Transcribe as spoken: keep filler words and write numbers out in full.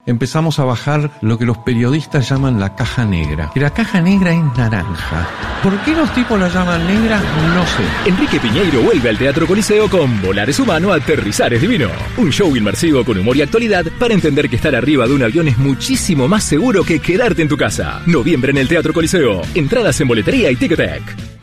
empezamos a bajar lo que los periodistas llaman la caja negra. Que la caja negra es naranja. ¿Por qué los tipos la llaman negra? No sé. Enrique Piñeiro vuelve al Teatro Coliseo con Volar es humano, aterrizar es divino. Un show inmersivo con humor y actualidad para entender que estar arriba de un avión es muchísimo más seguro que quedarte en tu casa. Noviembre en el Teatro Coliseo. Entradas en boletería y Ticketek.